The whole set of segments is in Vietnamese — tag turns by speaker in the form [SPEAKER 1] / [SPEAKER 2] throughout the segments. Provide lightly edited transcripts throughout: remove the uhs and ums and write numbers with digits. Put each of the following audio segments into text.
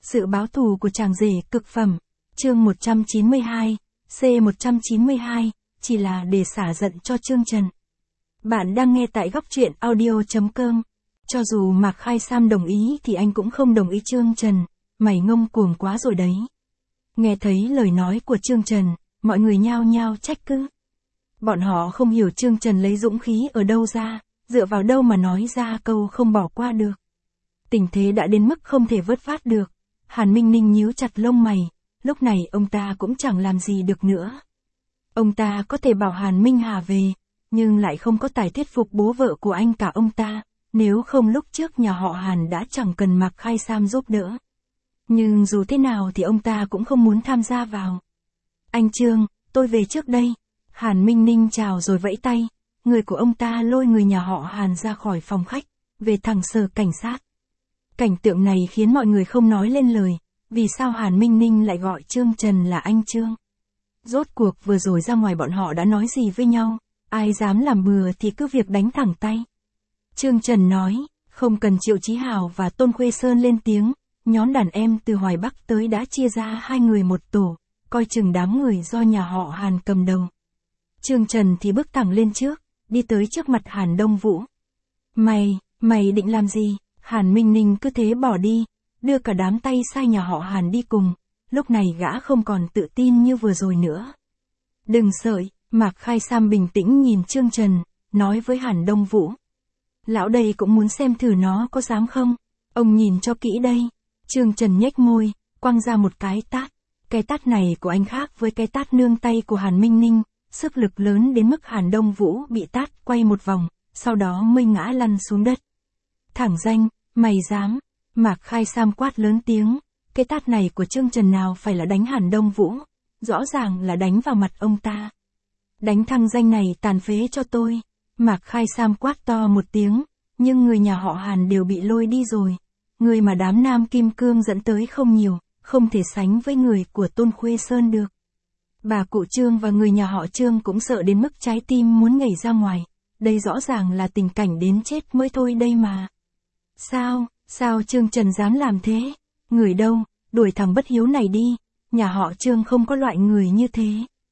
[SPEAKER 1] Sự báo thù của chàng rể cực phẩm. Chương 192, C192, chỉ là để xả giận cho Trương Trần. Bạn đang nghe tại góc truyện audio.com. Cho dù Mạc Khai Sam đồng ý thì anh cũng không đồng ý Trương Trần, mày ngông cuồng quá rồi đấy. Nghe thấy lời nói của Trương Trần, mọi người nhao nhao trách cứ. Bọn họ không hiểu Trương Trần lấy dũng khí ở đâu ra, dựa vào đâu mà nói ra câu không bỏ qua được. Tình thế đã đến mức không thể vớt vát được. Hàn Minh Ninh nhíu chặt lông mày, lúc này ông ta cũng chẳng làm gì được nữa. Ông ta có thể bảo Hàn Minh Hà về, nhưng lại không có tài thuyết phục bố vợ của anh cả ông ta, nếu không lúc trước nhà họ Hàn đã chẳng cần Mạc Khai Sam giúp đỡ. Nhưng dù thế nào thì ông ta cũng không muốn tham gia vào. Anh Trương, tôi về trước đây. Hàn Minh Ninh chào rồi vẫy tay, người của ông ta lôi người nhà họ Hàn ra khỏi phòng khách, về thẳng sở cảnh sát. Cảnh tượng này khiến mọi người không nói lên lời, vì sao Hàn Minh Ninh lại gọi Trương Trần là anh Trương. Rốt cuộc vừa rồi ra ngoài bọn họ đã nói gì với nhau, ai dám làm bừa thì cứ việc đánh thẳng tay. Trương Trần nói, không cần Triệu Chí Hào và Tôn Khuê Sơn lên tiếng, nhóm đàn em từ Hoài Bắc tới đã chia ra hai người một tổ, coi chừng đám người do nhà họ Hàn cầm đầu. Trương Trần thì bước thẳng lên trước, đi tới trước mặt Hàn Đông Vũ. Mày định làm gì? Hàn Minh Ninh cứ thế bỏ đi, đưa cả đám tay sai nhà họ Hàn đi cùng, lúc này gã không còn tự tin như vừa rồi nữa. Đừng sợi, Mạc Khai Sam bình tĩnh nhìn Trương Trần, nói với Hàn Đông Vũ. Lão đây cũng muốn xem thử nó có dám không, ông nhìn cho kỹ đây. Trương Trần nhếch môi, quăng ra một cái tát. Cái tát này của anh khác với cái tát nương tay của Hàn Minh Ninh, sức lực lớn đến mức Hàn Đông Vũ bị tát quay một vòng, sau đó mới ngã lăn xuống đất. Thẳng danh, mày dám? Mạc Khai Sam quát lớn tiếng, cái tát này của Trương Trần nào phải là đánh Hàn Đông Vũ, rõ ràng là đánh vào mặt ông ta. Đánh thằng danh này tàn phế cho tôi. Mạc Khai Sam quát to một tiếng, nhưng người nhà họ Hàn đều bị lôi đi rồi. Người mà đám Nam Kim Cương dẫn tới không nhiều, không thể sánh với người của Tôn Khuê Sơn được. Bà cụ Trương và người nhà họ Trương cũng sợ đến mức trái tim muốn nhảy ra ngoài. Đây rõ ràng là tình cảnh đến chết mới thôi đây mà. Sao Trương Trần dám làm thế? Người đâu, đuổi thằng bất hiếu này đi, nhà họ Trương không có loại người như thế.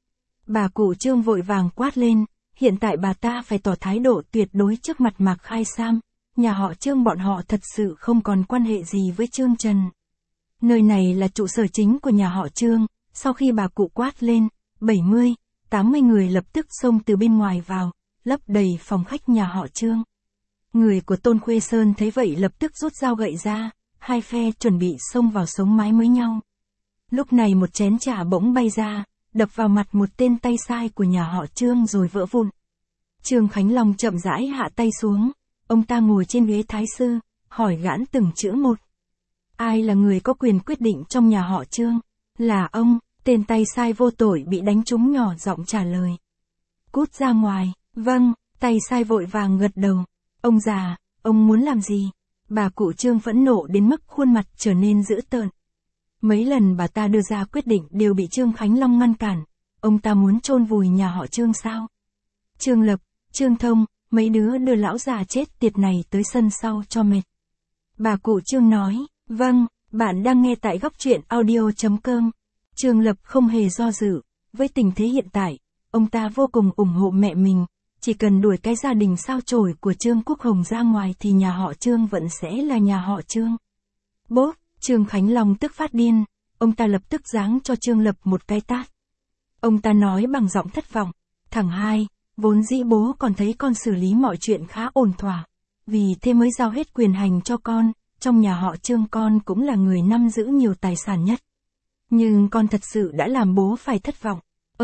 [SPEAKER 1] Bà cụ Trương vội vàng quát lên, hiện tại bà ta phải tỏ thái độ tuyệt đối trước mặt Mạc Khai Sam, nhà họ Trương bọn họ thật sự không còn quan hệ gì với Trương Trần. Nơi này là trụ sở chính của nhà họ Trương, sau khi bà cụ quát lên, 70, 80 người lập tức xông từ bên ngoài vào, lấp đầy phòng khách nhà họ Trương. Người của Tôn Khuê Sơn thấy vậy lập tức rút dao gậy ra, hai phe chuẩn bị xông vào sống mái với nhau. Lúc này một chén trà bỗng bay ra, đập vào mặt một tên tay sai của nhà họ Trương rồi vỡ vụn. Trương Khánh Long chậm rãi hạ tay xuống, ông ta ngồi trên ghế thái sư, hỏi gãn từng chữ một. Ai là người có quyền quyết định trong nhà họ Trương? Là ông, tên tay sai vô tội bị đánh trúng nhỏ giọng trả lời. Cút ra ngoài. Vâng, tay sai vội vàng gật đầu. Ông già, ông muốn làm gì? Bà cụ Trương phẫn nộ đến mức khuôn mặt trở nên dữ tợn. Mấy lần bà ta đưa ra quyết định đều bị Trương Khánh Long ngăn cản. Ông ta muốn chôn vùi nhà họ Trương sao? Trương Lập, Trương Thông, mấy đứa đưa lão già chết tiệt này tới sân sau cho mệt. Bà cụ Trương nói, vâng, bạn đang nghe tại góc truyện audio.com. Trương Lập không hề do dự, với tình thế hiện tại, ông ta vô cùng ủng hộ mẹ mình. Chỉ cần đuổi cái gia đình sao chổi của Trương Quốc Hồng ra ngoài thì nhà họ Trương vẫn sẽ là nhà họ Trương. Bốp, Trương Khánh Long tức phát điên, ông ta lập tức giáng cho Trương Lập một cái tát. Ông ta nói bằng giọng thất vọng, thằng hai, vốn dĩ bố còn thấy con xử lý mọi chuyện khá ổn thỏa, vì thế mới giao hết quyền hành cho con, trong nhà họ Trương con cũng là người nắm giữ nhiều tài sản nhất. Nhưng con thật sự đã làm bố phải thất vọng.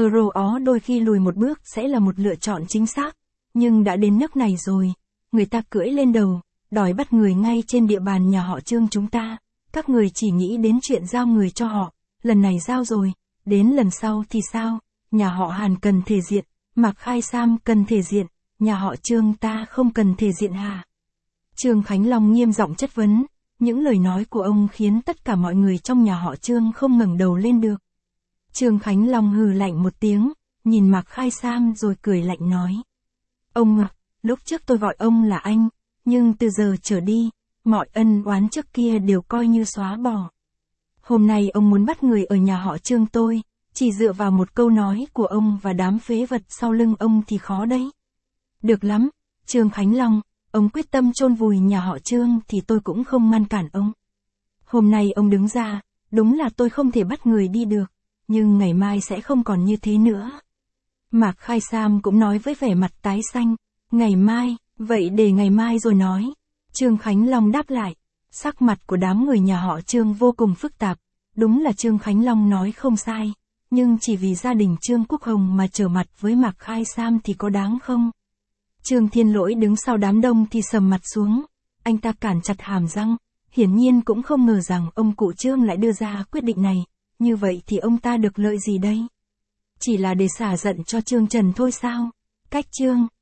[SPEAKER 1] Ó đôi khi lùi một bước sẽ là một lựa chọn chính xác, nhưng đã đến nước này rồi, người ta cưỡi lên đầu, đòi bắt người ngay trên địa bàn nhà họ Trương chúng ta, các người chỉ nghĩ đến chuyện giao người cho họ, lần này giao rồi, đến lần sau thì sao, nhà họ Hàn cần thể diện, Mạc Khai Sam cần thể diện, nhà họ Trương ta không cần thể diện hả? Trương Khánh Long nghiêm giọng chất vấn, những lời nói của ông khiến tất cả mọi người trong nhà họ Trương không ngẩng đầu lên được. Trương Khánh Long hừ lạnh một tiếng, nhìn Mạc Khai Sam rồi cười lạnh nói. Ông, lúc trước tôi gọi ông là anh, nhưng từ giờ trở đi, mọi ân oán trước kia đều coi như xóa bỏ. Hôm nay ông muốn bắt người ở nhà họ Trương tôi, chỉ dựa vào một câu nói của ông và đám phế vật sau lưng ông thì khó đấy. Được lắm, Trương Khánh Long, ông quyết tâm chôn vùi nhà họ Trương thì tôi cũng không ngăn cản ông. Hôm nay ông đứng ra, đúng là tôi không thể bắt người đi được, nhưng ngày mai sẽ không còn như thế nữa. Mạc Khai Sam cũng nói với vẻ mặt tái xanh, ngày mai, vậy để ngày mai rồi nói. Trương Khánh Long đáp lại, sắc mặt của đám người nhà họ Trương vô cùng phức tạp, đúng là Trương Khánh Long nói không sai, nhưng chỉ vì gia đình Trương Quốc Hồng mà trở mặt với Mạc Khai Sam thì có đáng không? Trương Thiên Lỗi đứng sau đám đông thì sầm mặt xuống, anh ta cản chặt hàm răng, hiển nhiên cũng không ngờ rằng ông cụ Trương lại đưa ra quyết định này, như vậy thì ông ta được lợi gì đây? Chỉ là để xả giận cho Trương Trần thôi sao? Cách Trương